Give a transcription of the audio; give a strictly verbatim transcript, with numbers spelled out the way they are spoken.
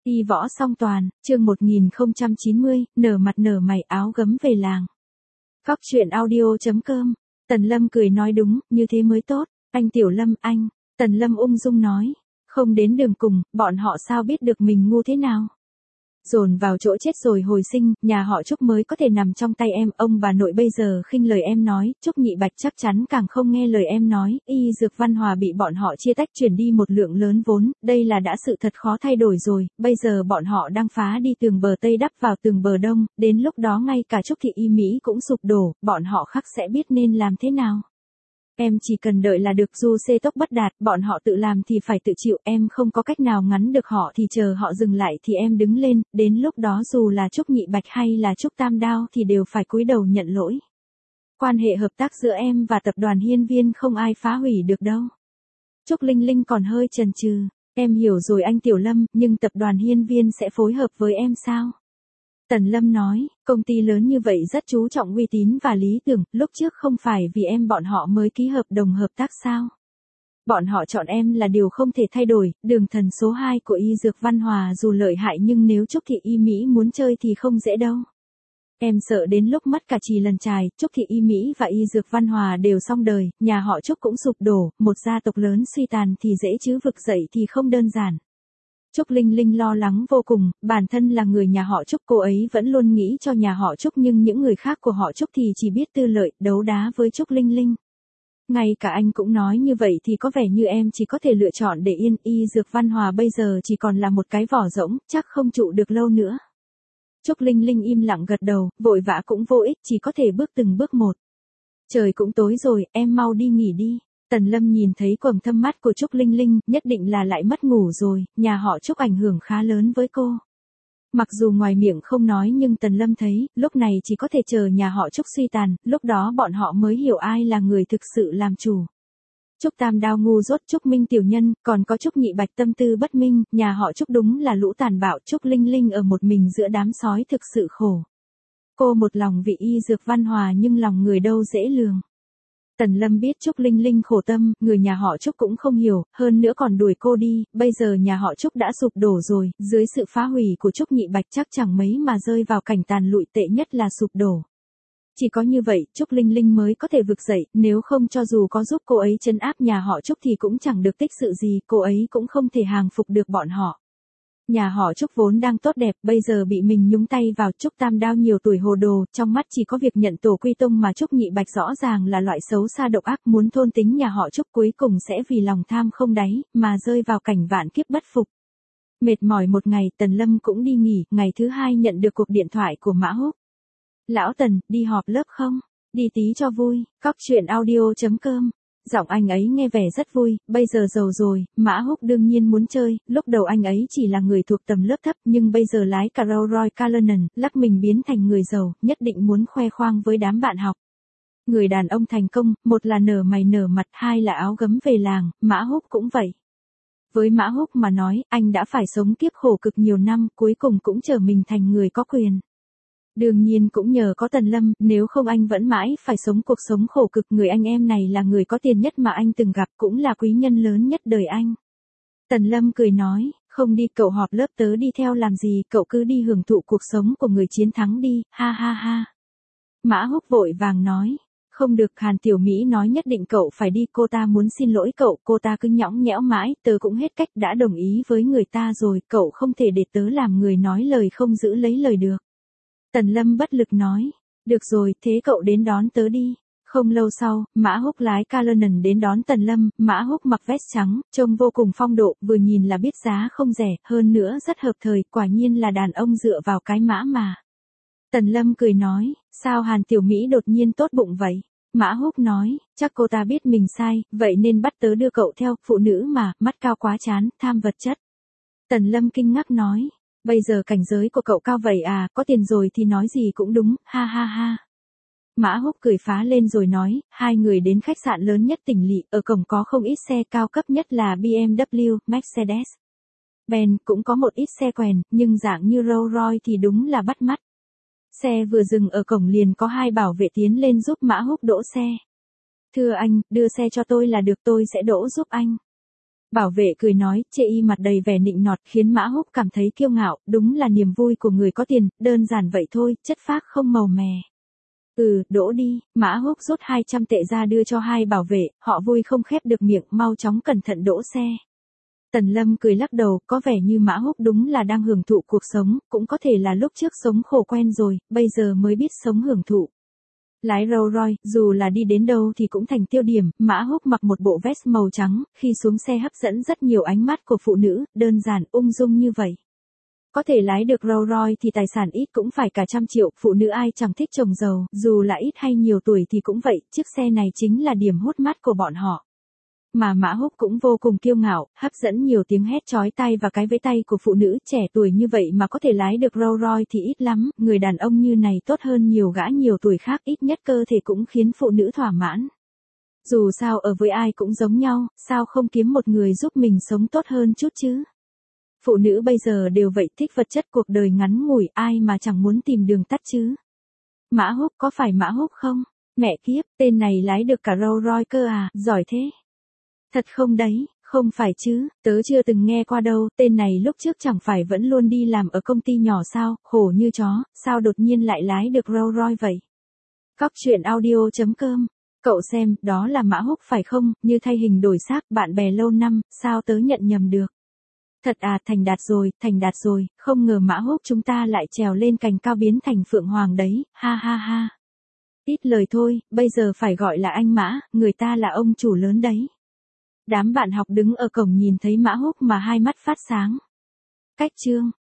Y võ song toàn, chương một nghìn không trăm chín mươi, nở mặt nở mày áo gấm về làng. Cóc truyện audio chấm com, Tần Lâm cười nói đúng, như thế mới tốt, anh Tiểu Lâm anh, Tần Lâm ung dung nói, không đến đường cùng, bọn họ sao biết được mình ngu thế nào. Dồn vào chỗ chết rồi hồi sinh, nhà họ Trúc mới có thể nằm trong tay em, ông bà nội bây giờ khinh lời em nói, Trúc Nhị Bạch chắc chắn càng không nghe lời em nói, Y Dược Văn Hòa bị bọn họ chia tách chuyển đi một lượng lớn vốn, đây là đã sự thật khó thay đổi rồi, bây giờ bọn họ đang phá đi tường bờ Tây đắp vào tường bờ Đông, đến lúc đó ngay cả Trúc Thị Y Mỹ cũng sụp đổ, bọn họ khắc sẽ biết nên làm thế nào. Em chỉ cần đợi là được, dù xê tốc bất đạt, bọn họ tự làm thì phải tự chịu, em không có cách nào ngắn được họ thì chờ họ dừng lại thì em đứng lên, đến lúc đó dù là Trúc Nhị Bạch hay là Trúc Tam Đao thì đều phải cúi đầu nhận lỗi. Quan hệ hợp tác giữa em và tập đoàn Hiên Viên không ai phá hủy được đâu. Trúc Linh Linh còn hơi chần chừ, em hiểu rồi anh Tiểu Lâm, nhưng tập đoàn Hiên Viên sẽ phối hợp với em sao? Tần Lâm nói, công ty lớn như vậy rất chú trọng uy tín và lý tưởng, lúc trước không phải vì em bọn họ mới ký hợp đồng hợp tác sao? Bọn họ chọn em là điều không thể thay đổi, đường thần số hai của Y Dược Văn Hòa dù lợi hại nhưng nếu Trúc Thị Y Mỹ muốn chơi thì không dễ đâu. Em sợ đến lúc mất cả trì lần trài, Trúc Thị Y Mỹ và Y Dược Văn Hòa đều xong đời, nhà họ Trúc cũng sụp đổ, một gia tộc lớn suy tàn thì dễ chứ vực dậy thì không đơn giản. Trúc Linh Linh lo lắng vô cùng, bản thân là người nhà họ Trúc cô ấy vẫn luôn nghĩ cho nhà họ Trúc nhưng những người khác của họ Trúc thì chỉ biết tư lợi, đấu đá với Trúc Linh Linh. Ngay cả anh cũng nói như vậy thì có vẻ như em chỉ có thể lựa chọn để yên, Y Dược Văn Hòa bây giờ chỉ còn là một cái vỏ rỗng, chắc không trụ được lâu nữa. Trúc Linh Linh im lặng gật đầu, vội vã cũng vô ích, chỉ có thể bước từng bước một. Trời cũng tối rồi, em mau đi nghỉ đi. Tần Lâm nhìn thấy quầng thâm mắt của Trúc Linh Linh, nhất định là lại mất ngủ rồi, nhà họ Trúc ảnh hưởng khá lớn với cô. Mặc dù ngoài miệng không nói nhưng Tần Lâm thấy, lúc này chỉ có thể chờ nhà họ Trúc suy tàn, lúc đó bọn họ mới hiểu ai là người thực sự làm chủ. Trúc Tam Đao ngu dốt, Trúc Minh tiểu nhân, còn có Trúc Nhị Bạch tâm tư bất minh, nhà họ Trúc đúng là lũ tàn bạo, Trúc Linh Linh ở một mình giữa đám sói thực sự khổ. Cô một lòng vì Y Dược Văn Hòa nhưng lòng người đâu dễ lường. Tần Lâm biết Trúc Linh Linh khổ tâm, người nhà họ Trúc cũng không hiểu, hơn nữa còn đuổi cô đi, bây giờ nhà họ Trúc đã sụp đổ rồi, dưới sự phá hủy của Trúc Nhị Bạch chắc chẳng mấy mà rơi vào cảnh tàn lụi, tệ nhất là sụp đổ. Chỉ có như vậy, Trúc Linh Linh mới có thể vực dậy, nếu không cho dù có giúp cô ấy trấn áp nhà họ Trúc thì cũng chẳng được tích sự gì, cô ấy cũng không thể hàng phục được bọn họ. Nhà họ Trúc vốn đang tốt đẹp, bây giờ bị mình nhúng tay vào. Trúc Tam Đao nhiều tuổi hồ đồ, trong mắt chỉ có việc nhận tổ quy tông mà Trúc Nhị Bạch rõ ràng là loại xấu xa độc ác muốn thôn tính nhà họ Trúc cuối cùng sẽ vì lòng tham không đáy, mà rơi vào cảnh vạn kiếp bất phục. Mệt mỏi một ngày, Tần Lâm cũng đi nghỉ, ngày thứ hai nhận được cuộc điện thoại của Mã Húc. Lão Tần, đi họp lớp không? Đi tí cho vui, cóc truyện audio chấm com. Giọng anh ấy nghe vẻ rất vui, bây giờ giàu rồi, Mã Húc đương nhiên muốn chơi, lúc đầu anh ấy chỉ là người thuộc tầm lớp thấp nhưng bây giờ lái cả Rolls Royce Cullinan, lắc mình biến thành người giàu, nhất định muốn khoe khoang với đám bạn học. Người đàn ông thành công, một là nở mày nở mặt, hai là áo gấm về làng, Mã Húc cũng vậy. Với Mã Húc mà nói, anh đã phải sống kiếp khổ cực nhiều năm, cuối cùng cũng trở mình thành người có quyền. Đương nhiên cũng nhờ có Tần Lâm, nếu không anh vẫn mãi phải sống cuộc sống khổ cực. Người anh em này là người có tiền nhất mà anh từng gặp, cũng là quý nhân lớn nhất đời anh. Tần Lâm cười nói, không đi cậu họp lớp tớ đi theo làm gì, cậu cứ đi hưởng thụ cuộc sống của người chiến thắng đi, ha ha ha. Mã Húc vội vàng nói, không được, Hàn Tiểu Mỹ nói nhất định cậu phải đi, cô ta muốn xin lỗi cậu, cô ta cứ nhõng nhẽo mãi, tớ cũng hết cách, đã đồng ý với người ta rồi, cậu không thể để tớ làm người nói lời không giữ lấy lời được. Tần Lâm bất lực nói, được rồi, thế cậu đến đón tớ đi. Không lâu sau, Mã Húc lái Cullinan đến đón Tần Lâm, Mã Húc mặc vest trắng, trông vô cùng phong độ, vừa nhìn là biết giá không rẻ, hơn nữa rất hợp thời, quả nhiên là đàn ông dựa vào cái mã mà. Tần Lâm cười nói, sao Hàn Tiểu Mỹ đột nhiên tốt bụng vậy? Mã Húc nói, chắc cô ta biết mình sai, vậy nên bắt tớ đưa cậu theo, phụ nữ mà, mắt cao quá chán, tham vật chất. Tần Lâm kinh ngạc nói, bây giờ cảnh giới của cậu cao vậy à, có tiền rồi thì nói gì cũng đúng, ha ha ha. Mã Húc cười phá lên rồi nói, hai người đến khách sạn lớn nhất tỉnh lỵ, ở cổng có không ít xe cao cấp nhất là bê em vê, Mercedes, Benz, cũng có một ít xe quèn, nhưng dạng như Rolls Royce thì đúng là bắt mắt. Xe vừa dừng ở cổng liền có hai bảo vệ tiến lên giúp Mã Húc đỗ xe. Thưa anh, đưa xe cho tôi là được, tôi sẽ đỗ giúp anh. Bảo vệ cười nói, chê y mặt đầy vẻ nịnh nọt khiến Mã Húc cảm thấy kiêu ngạo, đúng là niềm vui của người có tiền, đơn giản vậy thôi, chất phác không màu mè. Ừ, đỗ đi, Mã Húc rút hai trăm tệ ra đưa cho hai bảo vệ, họ vui không khép được miệng, mau chóng cẩn thận đỗ xe. Tần Lâm cười lắc đầu, có vẻ như Mã Húc đúng là đang hưởng thụ cuộc sống, cũng có thể là lúc trước sống khổ quen rồi, bây giờ mới biết sống hưởng thụ. Lái Rolls Royce, dù là đi đến đâu thì cũng thành tiêu điểm, Mã Húc mặc một bộ vest màu trắng, khi xuống xe hấp dẫn rất nhiều ánh mắt của phụ nữ, đơn giản, ung dung như vậy. Có thể lái được Rolls Royce thì tài sản ít cũng phải cả trăm triệu, phụ nữ ai chẳng thích chồng giàu, dù là ít hay nhiều tuổi thì cũng vậy, chiếc xe này chính là điểm hút mắt của bọn họ. Mà Mã Húc cũng vô cùng kiêu ngạo, hấp dẫn nhiều tiếng hét chói tai và cái vẫy tay của phụ nữ, trẻ tuổi như vậy mà có thể lái được Rolls Royce thì ít lắm, người đàn ông như này tốt hơn nhiều gã nhiều tuổi khác, ít nhất cơ thể cũng khiến phụ nữ thỏa mãn. Dù sao ở với ai cũng giống nhau, sao không kiếm một người giúp mình sống tốt hơn chút chứ? Phụ nữ bây giờ đều vậy, thích vật chất, cuộc đời ngắn ngủi, ai mà chẳng muốn tìm đường tắt chứ? Mã Húc, có phải Mã Húc không? Mẹ kiếp, tên này lái được cả Rolls Royce cơ à, giỏi thế. Thật không đấy, không phải chứ, tớ chưa từng nghe qua đâu, tên này lúc trước chẳng phải vẫn luôn đi làm ở công ty nhỏ sao, khổ như chó, sao đột nhiên lại lái được Rolls Royce vậy? Cóc truyện audio chấm com, cậu xem, đó là Mã Húc phải không, như thay hình đổi xác, bạn bè lâu năm, sao tớ nhận nhầm được? Thật à, thành đạt rồi, thành đạt rồi, không ngờ Mã Húc chúng ta lại trèo lên cành cao biến thành Phượng Hoàng đấy, ha ha ha. Ít lời thôi, bây giờ phải gọi là anh Mã, người ta là ông chủ lớn đấy. Đám bạn học đứng ở cổng nhìn thấy Mã Húc mà hai mắt phát sáng. Cách chương